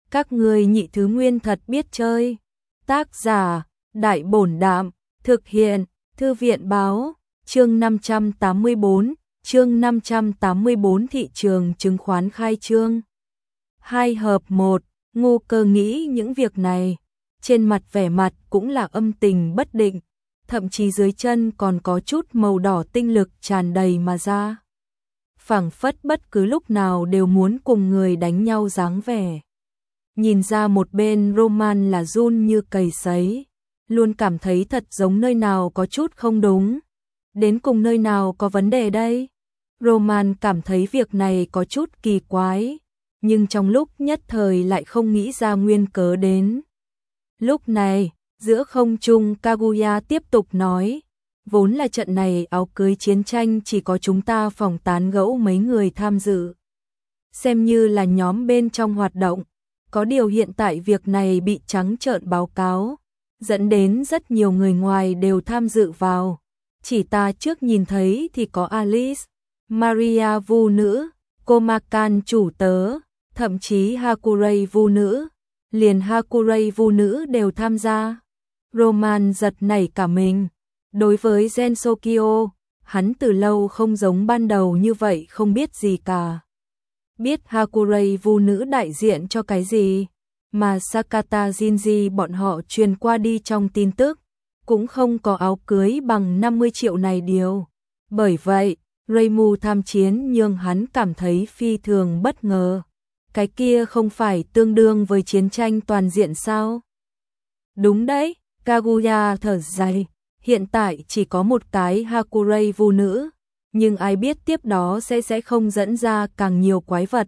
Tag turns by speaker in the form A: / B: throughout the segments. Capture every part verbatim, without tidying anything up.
A: Các ngươi nhị thứ nguyên thật biết chơi. Tác giả, Đại Bổn Đạm, thực hiện, Thư viện Báo, chương năm trăm tám mươi bốn, chương năm trăm tám mươi bốn thị trường chứng khoán khai trương. Hai hợp một, Ngô Cơ nghĩ những việc này, trên mặt vẻ mặt cũng là âm tình bất định, thậm chí dưới chân còn có chút màu đỏ tinh lực tràn đầy mà ra. Phảng phất bất cứ lúc nào đều muốn cùng người đánh nhau dáng vẻ. Nhìn ra một bên Roman là run như cầy sấy, luôn cảm thấy thật giống nơi nào có chút không đúng. Đến cùng nơi nào có vấn đề đây? Roman cảm thấy việc này có chút kỳ quái, nhưng trong lúc nhất thời lại không nghĩ ra nguyên cớ đến. Lúc này, giữa không trung Kaguya tiếp tục nói, vốn là trận này áo cưới chiến tranh chỉ có chúng ta phòng tán gẫu mấy người tham dự. Xem như là nhóm bên trong hoạt động, có điều hiện tại việc này bị trắng trợn báo cáo, dẫn đến rất nhiều người ngoài đều tham dự vào. Chỉ ta trước nhìn thấy thì có Alice, Maria vu nữ, Komakan chủ tớ, thậm chí Hakurei vu nữ, liền Hakurei vu nữ đều tham gia. Roman giật nảy cả mình. Đối với Gensokyo, hắn từ lâu không giống ban đầu như vậy không biết gì cả. Biết Hakurei vu nữ đại diện cho cái gì, mà Sakata Jinji bọn họ truyền qua đi trong tin tức, cũng không có áo cưới bằng năm mươi triệu này điều. Bởi vậy, Reimu tham chiến nhưng hắn cảm thấy phi thường bất ngờ. Cái kia không phải tương đương với chiến tranh toàn diện sao? Đúng đấy, Kaguya thở dài, hiện tại chỉ có một cái Hakurei vu nữ, nhưng ai biết tiếp đó sẽ sẽ không dẫn ra càng nhiều quái vật.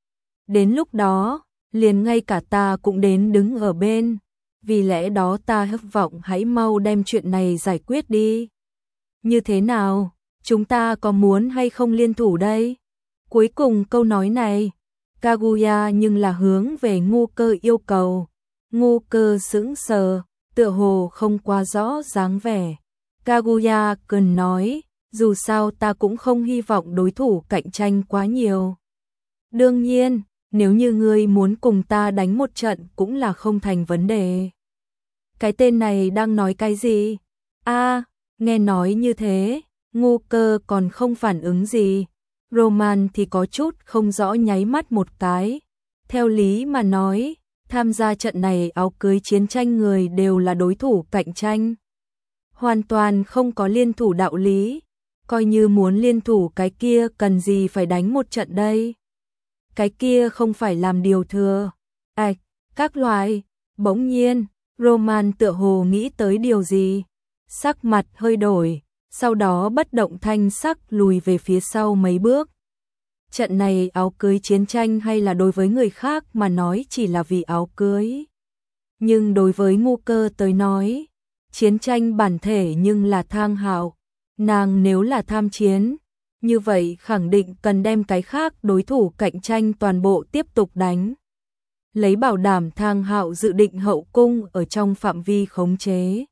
A: Đến lúc đó, liền ngay cả ta cũng đến đứng ở bên, vì lẽ đó ta hy vọng hãy mau đem chuyện này giải quyết đi. Như thế nào, chúng ta có muốn hay không liên thủ đây? Cuối cùng câu nói này, Kaguya nhưng là hướng về Ngô Cơ yêu cầu. Ngô Cơ sững sờ, tựa hồ không quá rõ dáng vẻ. Kaguya cần nói, dù sao ta cũng không hy vọng đối thủ cạnh tranh quá nhiều. Đương nhiên, nếu như ngươi muốn cùng ta đánh một trận cũng là không thành vấn đề. Cái tên này đang nói cái gì? A, nghe nói như thế, Ngô Cơ còn không phản ứng gì. Roman thì có chút không rõ nháy mắt một cái. Theo lý mà nói, tham gia trận này áo cưới chiến tranh người đều là đối thủ cạnh tranh. Hoàn toàn không có liên thủ đạo lý. Coi như muốn liên thủ cái kia cần gì phải đánh một trận đây. Cái kia không phải làm điều thừa. Ảch, các loại. Bỗng nhiên, Roman tựa hồ nghĩ tới điều gì. Sắc mặt hơi đổi, sau đó bất động thanh sắc lùi về phía sau mấy bước. Trận này áo cưới chiến tranh hay là đối với người khác mà nói chỉ là vì áo cưới. Nhưng đối với Ngô Cơ tới nói, chiến tranh bản thể nhưng là thang hạo. Nàng nếu là tham chiến, như vậy khẳng định cần đem cái khác đối thủ cạnh tranh toàn bộ tiếp tục đánh. Lấy bảo đảm thang hạo dự định hậu cung ở trong phạm vi khống chế.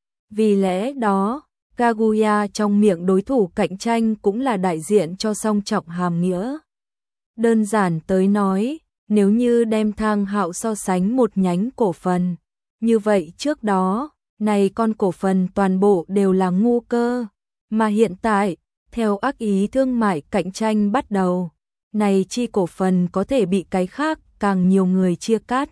A: Vì lẽ đó, Kaguya trong miệng đối thủ cạnh tranh cũng là đại diện cho song trọng hàm nghĩa. Đơn giản tới nói, nếu như đem thang hạo so sánh một nhánh cổ phần, như vậy trước đó, này con cổ phần toàn bộ đều là Ngô Cơ, mà hiện tại, theo ác ý thương mại cạnh tranh bắt đầu, này chi cổ phần có thể bị cái khác càng nhiều người chia cắt.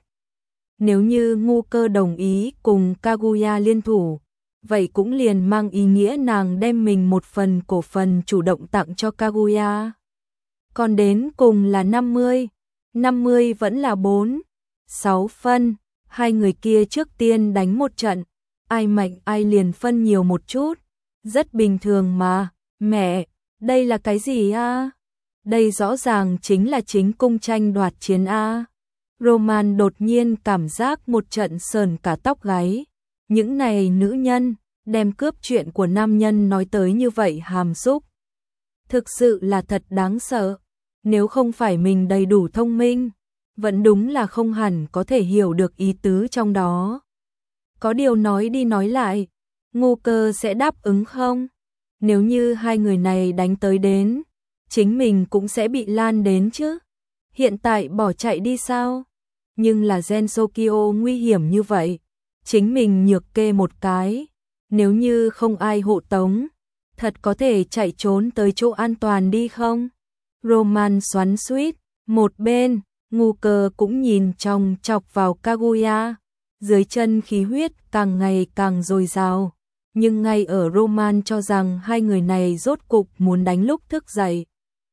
A: Nếu như Ngô Cơ đồng ý cùng Kaguya liên thủ, vậy cũng liền mang ý nghĩa nàng đem mình một phần cổ phần chủ động tặng cho Kaguya. Còn đến cùng là năm mươi, năm mươi vẫn là bốn, sáu phân, hai người kia trước tiên đánh một trận, ai mạnh ai liền phân nhiều một chút, rất bình thường mà. Mẹ, đây là cái gì a? Đây rõ ràng chính là chính cung tranh đoạt chiến a. Roman đột nhiên cảm giác một trận sờn cả tóc gáy. Những này nữ nhân, đem cướp chuyện của nam nhân nói tới như vậy hàm xúc. Thực sự là thật đáng sợ. Nếu không phải mình đầy đủ thông minh, vẫn đúng là không hẳn có thể hiểu được ý tứ trong đó. Có điều nói đi nói lại, Ngô Cơ sẽ đáp ứng không? Nếu như hai người này đánh tới đến, chính mình cũng sẽ bị lan đến chứ. Hiện tại bỏ chạy đi sao? nhưng là Gensokyo nguy hiểm như vậy, chính mình nhược kê một cái, nếu như không ai hộ tống, thật có thể chạy trốn tới chỗ an toàn đi không? Roman xoắn xuýt, một bên, ngu cơ cũng nhìn chòng chọc vào Kaguya, dưới chân khí huyết càng ngày càng dồi dào, nhưng ngay ở Roman cho rằng hai người này rốt cục muốn đánh lúc thức dậy,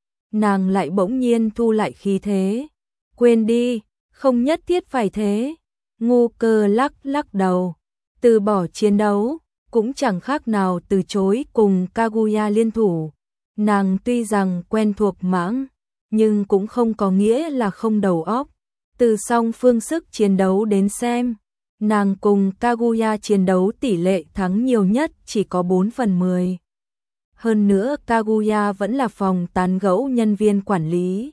A: nàng lại bỗng nhiên thu lại khí thế. Quên đi, không nhất thiết phải thế. Ngu cơ lắc lắc đầu, từ bỏ chiến đấu, cũng chẳng khác nào từ chối cùng Kaguya liên thủ. Nàng tuy rằng quen thuộc mãng, nhưng cũng không có nghĩa là không đầu óc. Từ song phương sức chiến đấu đến xem, nàng cùng Kaguya chiến đấu tỷ lệ thắng nhiều nhất chỉ có bốn phần mười. Hơn nữa Kaguya vẫn là phòng tán gẫu nhân viên quản lý.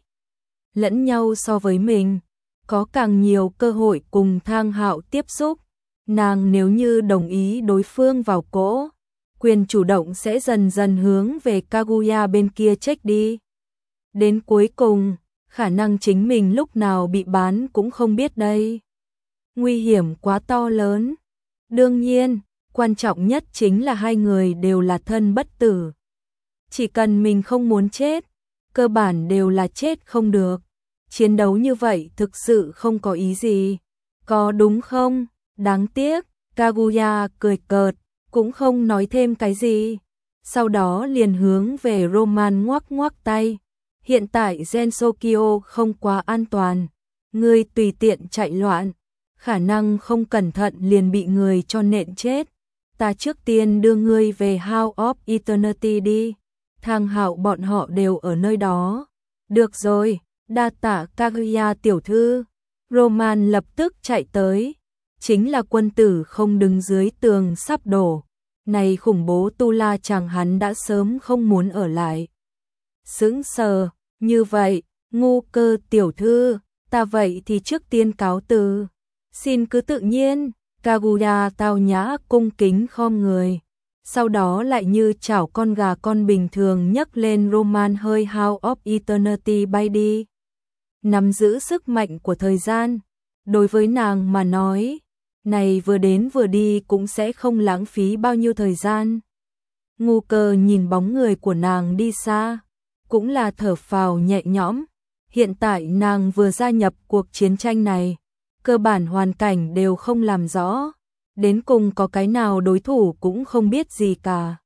A: Lẫn nhau so với mình, có càng nhiều cơ hội cùng Thang Hạo tiếp xúc. Nàng nếu như đồng ý đối phương vào cỗ, quyền chủ động sẽ dần dần hướng về Kaguya bên kia check đi. Đến cuối cùng, khả năng chính mình lúc nào bị bán cũng không biết đây. Nguy hiểm quá to lớn. Đương nhiên, quan trọng nhất chính là hai người đều là thân bất tử. Chỉ cần mình không muốn chết, cơ bản đều là chết không được. Chiến đấu như vậy thực sự không có ý gì. Có đúng không? Đáng tiếc, Kaguya cười cợt, cũng không nói thêm cái gì. Sau đó liền hướng về Roman ngoắc ngoắc tay. Hiện tại Gensokyo không quá an toàn. Ngươi tùy tiện chạy loạn, khả năng không cẩn thận liền bị người cho nện chết. Ta trước tiên đưa ngươi về House of Eternity đi. Thang Hạo bọn họ đều ở nơi đó. Được rồi, đa tạ Kaguya tiểu thư. Roman lập tức chạy tới. Chính là quân tử không đứng dưới tường sắp đổ. Này khủng bố tu la chàng hắn đã sớm không muốn ở lại. Sững sờ, như vậy, ngu cơ tiểu thư, ta vậy thì trước tiên cáo từ. Xin cứ tự nhiên, Kaguya tao nhã cung kính khom người. Sau đó lại như chảo con gà con bình thường nhấc lên Roman hơi House of Eternity bay đi. Nắm giữ sức mạnh của thời gian, đối với nàng mà nói, này vừa đến vừa đi cũng sẽ không lãng phí bao nhiêu thời gian. Ngu cơ nhìn bóng người của nàng đi xa, cũng là thở phào nhẹ nhõm. Hiện tại nàng vừa gia nhập cuộc chiến tranh này, cơ bản hoàn cảnh đều không làm rõ, đến cùng có cái nào đối thủ cũng không biết gì cả.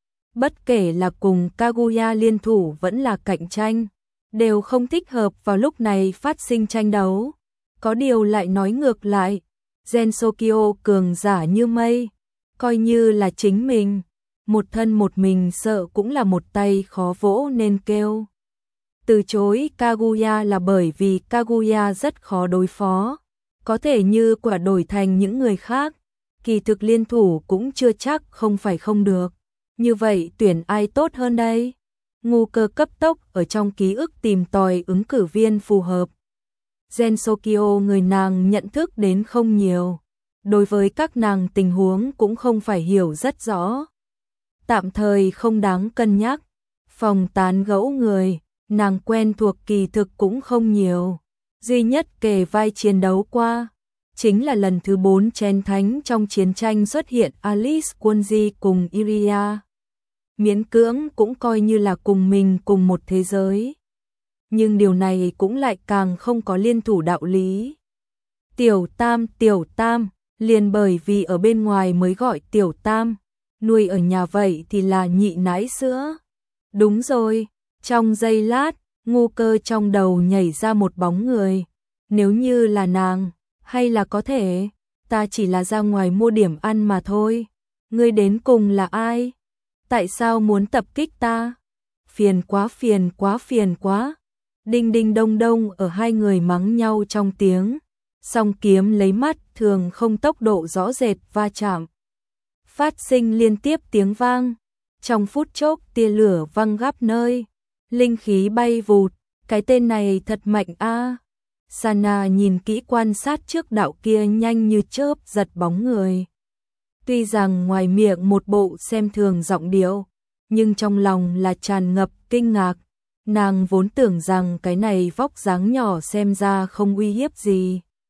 A: Bất kể là cùng Kaguya liên thủ vẫn là cạnh tranh, đều không thích hợp vào lúc này phát sinh tranh đấu. Có điều lại nói ngược lại, Gensokyo cường giả như mây, coi như là chính mình, một thân một mình sợ cũng là một tay khó vỗ nên kêu. Từ chối Kaguya là bởi vì Kaguya rất khó đối phó, có thể như quả đổi thành những người khác, kỳ thực liên thủ cũng chưa chắc không phải không được. Như vậy tuyển ai tốt hơn đây? Ngu cơ cấp tốc ở trong ký ức tìm tòi ứng cử viên phù hợp. Gensokyo người nàng nhận thức đến không nhiều, đối với các nàng tình huống cũng không phải hiểu rất rõ. Tạm thời không đáng cân nhắc. Phòng tán gẫu người, nàng quen thuộc kỳ thực cũng không nhiều. Duy nhất kề vai chiến đấu qua, chính là lần thứ bốn chén thánh trong chiến tranh xuất hiện Alice Kunji cùng Iria. Miễn cưỡng cũng coi như là cùng mình cùng một thế giới. Nhưng điều này cũng lại càng không có liên thủ đạo lý. Tiểu Tam, Tiểu Tam, liền bởi vì ở bên ngoài mới gọi Tiểu Tam, nuôi ở nhà vậy thì là nhị nãi sữa. Đúng rồi, trong giây lát, ngu cơ trong đầu nhảy ra một bóng người. Nếu như là nàng, hay là có thể, ta chỉ là ra ngoài mua điểm ăn mà thôi. Ngươi đến cùng là ai? Tại sao muốn tập kích ta? Phiền quá phiền quá phiền quá. Đinh đinh đông đông ở hai người mắng nhau trong tiếng. Song kiếm lấy mắt thường không tốc độ rõ rệt va chạm. Phát sinh liên tiếp tiếng vang. Trong phút chốc tia lửa văng khắp nơi. Linh khí bay vụt. Cái tên này thật mạnh a. Sana nhìn kỹ quan sát trước đạo kia nhanh như chớp giật bóng người. Tuy rằng ngoài miệng một bộ xem thường giọng điệu, nhưng trong lòng là tràn ngập kinh ngạc. Nàng vốn tưởng rằng cái này vóc dáng nhỏ xem ra không uy hiếp gì.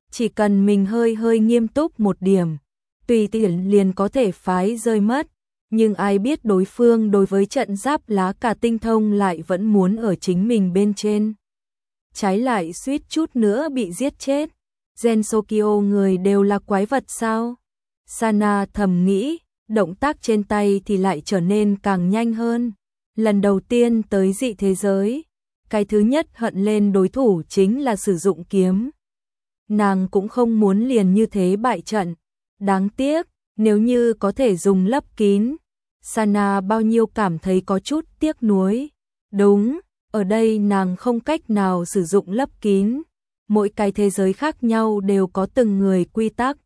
A: chỉ cần mình hơi hơi nghiêm túc một điểm, tùy tiện liền có thể phái rơi mất. Nhưng ai biết đối phương đối với trận giáp lá cả tinh thông lại vẫn muốn ở chính mình bên trên. Trái lại suýt chút nữa bị giết chết. Gensokyo người đều là quái vật sao? Sana thầm nghĩ, động tác trên tay thì lại trở nên càng nhanh hơn. Lần đầu tiên tới dị thế giới, cái thứ nhất hận lên đối thủ chính là sử dụng kiếm. Nàng cũng không muốn liền như thế bại trận. Đáng tiếc, nếu như có thể dùng lấp kín, Sana bao nhiêu cảm thấy có chút tiếc nuối. Đúng, ở đây nàng không cách nào sử dụng lấp kín. Mỗi cái thế giới khác nhau đều có từng người quy tắc.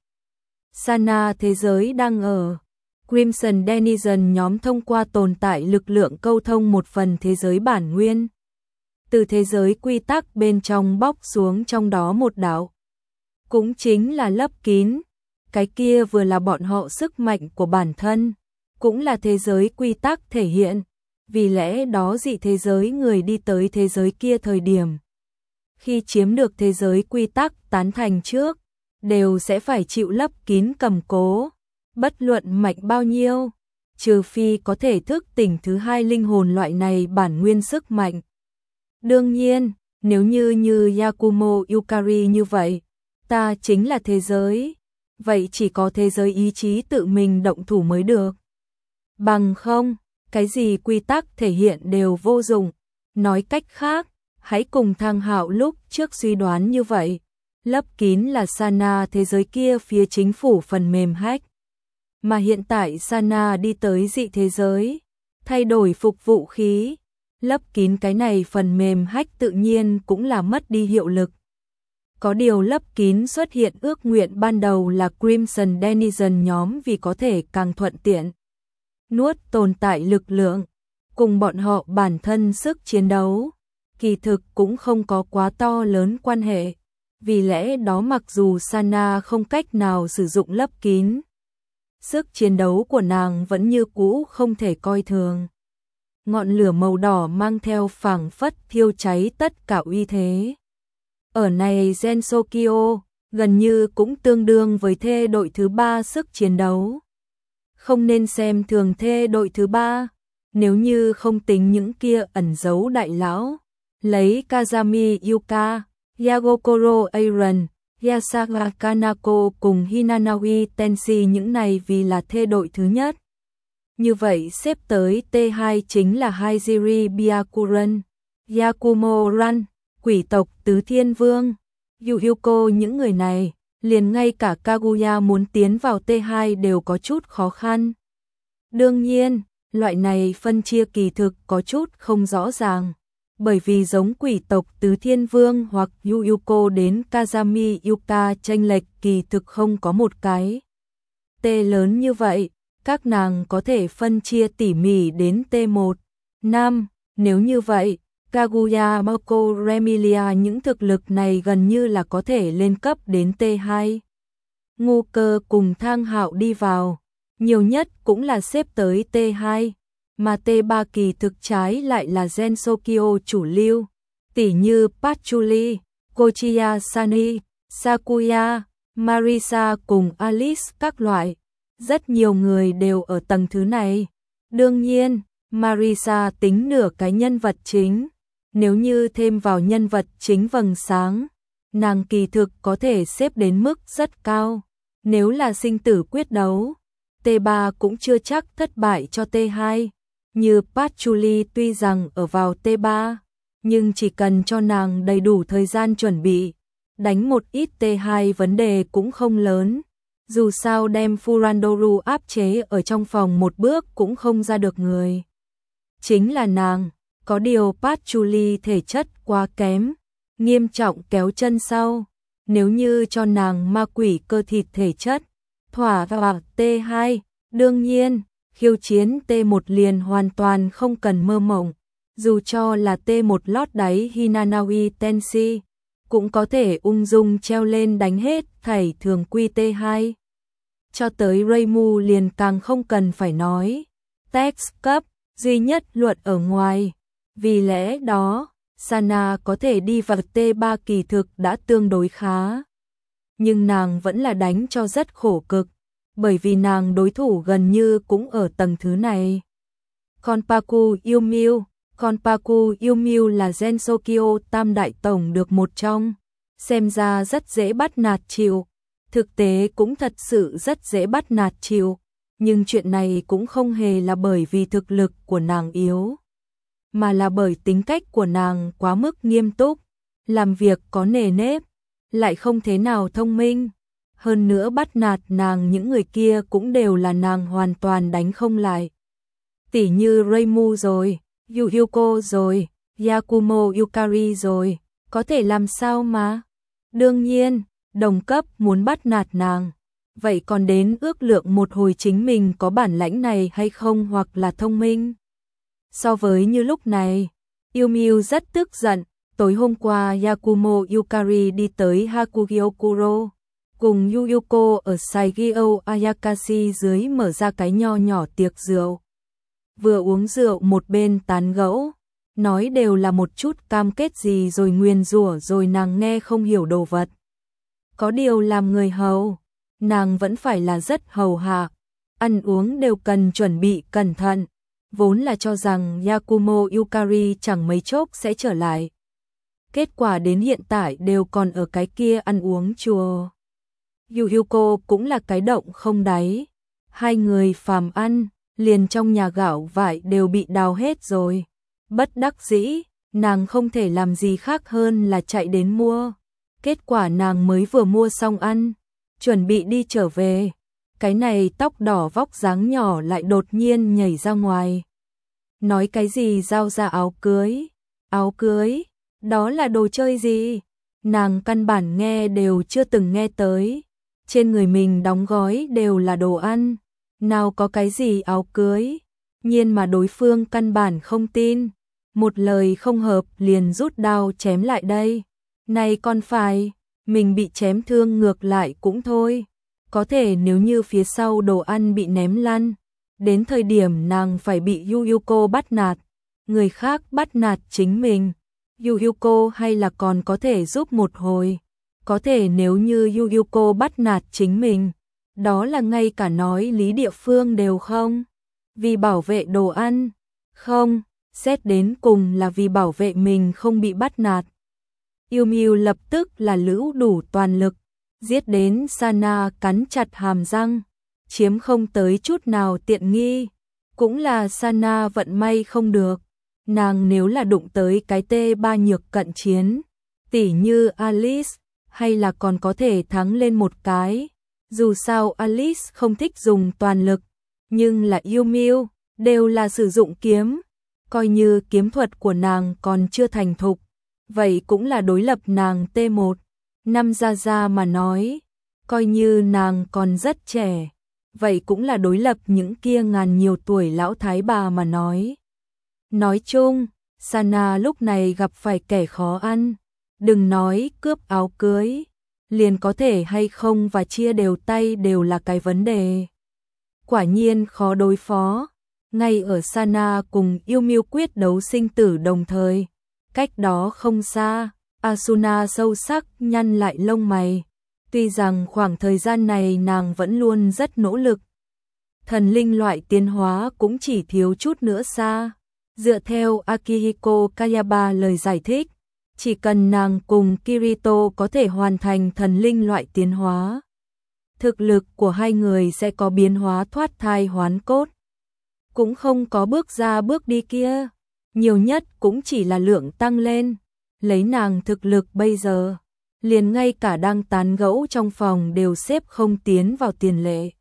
A: Sana thế giới đang ở Crimson Denizen nhóm thông qua tồn tại lực lượng câu thông một phần thế giới bản nguyên. Từ thế giới quy tắc bên trong bóc xuống trong đó một đạo. Cũng chính là lấp kín. Cái kia vừa là bọn họ sức mạnh của bản thân, cũng là thế giới quy tắc thể hiện. Vì lẽ đó dị thế giới người đi tới thế giới kia thời điểm, khi chiếm được thế giới quy tắc tán thành trước, đều sẽ phải chịu lấp kín cầm cố. Bất luận mạnh bao nhiêu, trừ phi có thể thức tỉnh thứ hai linh hồn loại này bản nguyên sức mạnh. Đương nhiên, nếu như như Yakumo Yukari như vậy, ta chính là thế giới, vậy chỉ có thế giới ý chí tự mình động thủ mới được. Bằng không, cái gì quy tắc thể hiện đều vô dụng. Nói cách khác, hãy cùng Thang Hạo lúc trước suy đoán như vậy. Lấp kín là Sana thế giới kia phía chính phủ phần mềm hack. Mà hiện tại Sana đi tới dị thế giới, thay đổi phục vũ khí. Lấp kín cái này phần mềm hack tự nhiên cũng là mất đi hiệu lực. Có điều lấp kín xuất hiện ước nguyện ban đầu là Crimson Denizen nhóm vì có thể càng thuận tiện nuốt tồn tại lực lượng, cùng bọn họ bản thân sức chiến đấu, kỳ thực cũng không có quá to lớn quan hệ. Vì lẽ đó mặc dù Sana không cách nào sử dụng lấp kín, sức chiến đấu của nàng vẫn như cũ không thể coi thường. Ngọn lửa màu đỏ mang theo phảng phất thiêu cháy tất cả uy thế. Ở này Gensokyo, gần như cũng tương đương với thê đội thứ ba sức chiến đấu. Không nên xem thường thê đội thứ ba, nếu như không tính những kia ẩn giấu đại lão, lấy Kazami Yuka, Yagokoro Aaron, Yasaga Kanako cùng Hinanawi Tenshi những này vì là thê đội thứ nhất. Như vậy xếp tới T hai chính là Haijiri Byakuran, Yakumo Ran, quỷ tộc Tứ Thiên Vương, Yuyuko những người này, liền ngay cả Kaguya muốn tiến vào T hai đều có chút khó khăn. Đương nhiên, loại này phân chia kỳ thực có chút không rõ ràng, bởi vì giống quỷ tộc Tứ Thiên Vương hoặc Yuyuko đến Kazami Yuka chênh lệch kỳ thực không có một cái T lớn như vậy, các nàng có thể phân chia tỉ mỉ đến T một, năm, nếu như vậy, Kaguya, Mako, Remilia những thực lực này gần như là có thể lên cấp đến T hai. Ngu Cơ cùng Thang Hạo đi vào, nhiều nhất cũng là xếp tới T hai, mà T ba kỳ thực trái lại là Gensokyo chủ lưu, tỉ như Patchouli, Kochiya Sani, Sakuya, Marisa cùng Alice các loại. Rất nhiều người đều ở tầng thứ này. Đương nhiên, Marisa tính nửa cái nhân vật chính. Nếu như thêm vào nhân vật chính vầng sáng, nàng kỳ thực có thể xếp đến mức rất cao. Nếu là sinh tử quyết đấu, T ba cũng chưa chắc thất bại cho T hai. Như Patchouli tuy rằng ở vào T ba, nhưng chỉ cần cho nàng đầy đủ thời gian chuẩn bị, đánh một ít T hai vấn đề cũng không lớn. Dù sao đem Furandoru áp chế ở trong phòng một bước cũng không ra được người. Chính là nàng, có điều Patchouli thể chất quá kém, nghiêm trọng kéo chân sau. Nếu như cho nàng ma quỷ cơ thịt thể chất, thỏa vào T hai, đương nhiên, khiêu chiến T một liền hoàn toàn không cần mơ mộng. Dù cho là T một lót đáy Hinanawi Tenshi, cũng có thể ung dung treo lên đánh hết thảy thường quy T hai. Cho tới Reimu liền càng không cần phải nói. Tex cấp, duy nhất luật ở ngoài. Vì lẽ đó, Sana có thể đi vào T ba kỳ thực đã tương đối khá. nhưng nàng vẫn là đánh cho rất khổ cực, bởi vì nàng đối thủ gần như cũng ở tầng thứ này. Konpaku Yumiu, Konpaku Yumiu là Gensokyo tam đại tổng được một trong, xem ra rất dễ bắt nạt chịu, thực tế cũng thật sự rất dễ bắt nạt chịu, nhưng chuyện này cũng không hề là bởi vì thực lực của nàng yếu, mà là bởi tính cách của nàng quá mức nghiêm túc, làm việc có nề nếp, lại không thế nào thông minh. Hơn nữa bắt nạt nàng những người kia cũng đều là nàng hoàn toàn đánh không lại. Tỉ như Reimu rồi, Yu Yuko rồi, Yakumo Yukari rồi, có thể làm sao mà. Đương nhiên, đồng cấp muốn bắt nạt nàng, vậy còn đến ước lượng một hồi chính mình có bản lãnh này hay không hoặc là thông minh. So với như lúc này, Yumiu rất tức giận, tối hôm qua Yakumo Yukari đi tới Hakugyokuro, cùng Yu Yuko ở Saigyo Ayakashi dưới mở ra cái nho nhỏ tiệc rượu. Vừa uống rượu một bên tán gẫu, nói đều là một chút cam kết gì rồi nguyền rủa rồi nàng nghe không hiểu đồ vật. Có điều làm người hầu, nàng vẫn phải là rất hầu hạ, ăn uống đều cần chuẩn bị cẩn thận, vốn là cho rằng Yakumo Yukari chẳng mấy chốc sẽ trở lại. Kết quả đến hiện tại đều còn ở cái kia ăn uống chùa. Yu Yuko cũng là cái động không đáy, hai người phàm ăn, liền trong nhà gạo vải đều bị đào hết rồi. Bất đắc dĩ, nàng không thể làm gì khác hơn là chạy đến mua. Kết quả nàng mới vừa mua xong ăn, chuẩn bị đi trở về. Cái này tóc đỏ vóc dáng nhỏ lại đột nhiên nhảy ra ngoài. Nói cái gì giao ra áo cưới? Áo cưới? Đó là đồ chơi gì? Nàng căn bản nghe đều chưa từng nghe tới. Trên người mình đóng gói đều là đồ ăn. Nào có cái gì áo cưới? Nhiên mà đối phương căn bản không tin. Một lời không hợp liền rút đao chém lại đây. Này còn phải, mình bị chém thương ngược lại cũng thôi. Có thể nếu như phía sau đồ ăn bị ném lăn, đến thời điểm nàng phải bị Yu Yuko bắt nạt, người khác bắt nạt chính mình. Yu Yuko hay là còn có thể giúp một hồi. Có thể nếu như Yu Yuko bắt nạt chính mình, đó là ngay cả nói lý địa phương đều không. Vì bảo vệ đồ ăn, không, xét đến cùng là vì bảo vệ mình không bị bắt nạt. Yumiu lập tức là lũ đủ toàn lực, giết đến Sana cắn chặt hàm răng, chiếm không tới chút nào tiện nghi. Cũng là Sana vận may không được, nàng nếu là đụng tới cái tê ba nhược cận chiến, tỉ như Alice, hay là còn có thể thắng lên một cái. Dù sao Alice không thích dùng toàn lực, nhưng là Yumiu, đều là sử dụng kiếm. Coi như kiếm thuật của nàng còn chưa thành thục, vậy cũng là đối lập nàng T một. Năm Gia Gia mà nói, coi như nàng còn rất trẻ, vậy cũng là đối lập những kia ngàn nhiều tuổi lão thái bà mà nói. Nói chung, Sana lúc này gặp phải kẻ khó ăn, đừng nói cướp áo cưới, liền có thể hay không và chia đều tay đều là cái vấn đề. Quả nhiên khó đối phó, ngay ở Sana cùng Yumiu quyết đấu sinh tử đồng thời, cách đó không xa, Asuna sâu sắc nhăn lại lông mày, tuy rằng khoảng thời gian này nàng vẫn luôn rất nỗ lực. Thần linh loại tiến hóa cũng chỉ thiếu chút nữa xa. Dựa theo Akihiko Kayaba lời giải thích, chỉ cần nàng cùng Kirito có thể hoàn thành thần linh loại tiến hóa, thực lực của hai người sẽ có biến hóa thoát thai hoán cốt. Cũng không có bước ra bước đi kia, nhiều nhất cũng chỉ là lượng tăng lên. Lấy nàng thực lực bây giờ, liền ngay cả đang tán gẫu trong phòng đều xếp không tiến vào tiền lệ.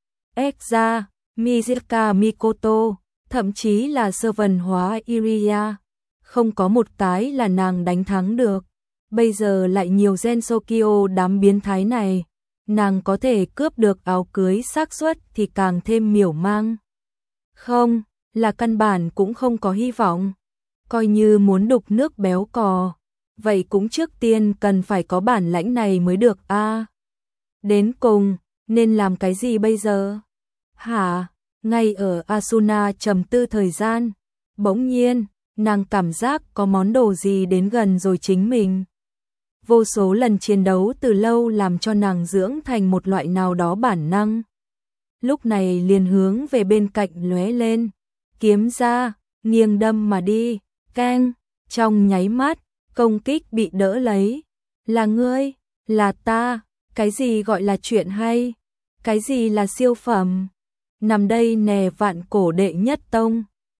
A: Ekza, Mizuka Mikoto, thậm chí là sơ vần hóa Iriya, không có một cái là nàng đánh thắng được. Bây giờ lại nhiều Gensokyo đám biến thái này, nàng có thể cướp được áo cưới xác suất thì càng thêm miểu mang. Không, là căn bản cũng không có hy vọng. Coi như muốn đục nước béo cò, vậy cũng trước tiên cần phải có bản lãnh này mới được a. À, đến cùng, nên làm cái gì bây giờ? Hả? Ngay ở Asuna trầm tư thời gian, bỗng nhiên, nàng cảm giác có món đồ gì đến gần rồi chính mình. vô số lần chiến đấu từ lâu làm cho nàng dưỡng thành một loại nào đó bản năng. Lúc này liền hướng về bên cạnh lóe lên, kiếm ra, nghiêng đâm mà đi, keng, trong nháy mắt, công kích bị đỡ lấy. Là ngươi, là ta, cái gì gọi là chuyện hay, cái gì là siêu phẩm, nằm đây nè vạn cổ đệ nhất tông.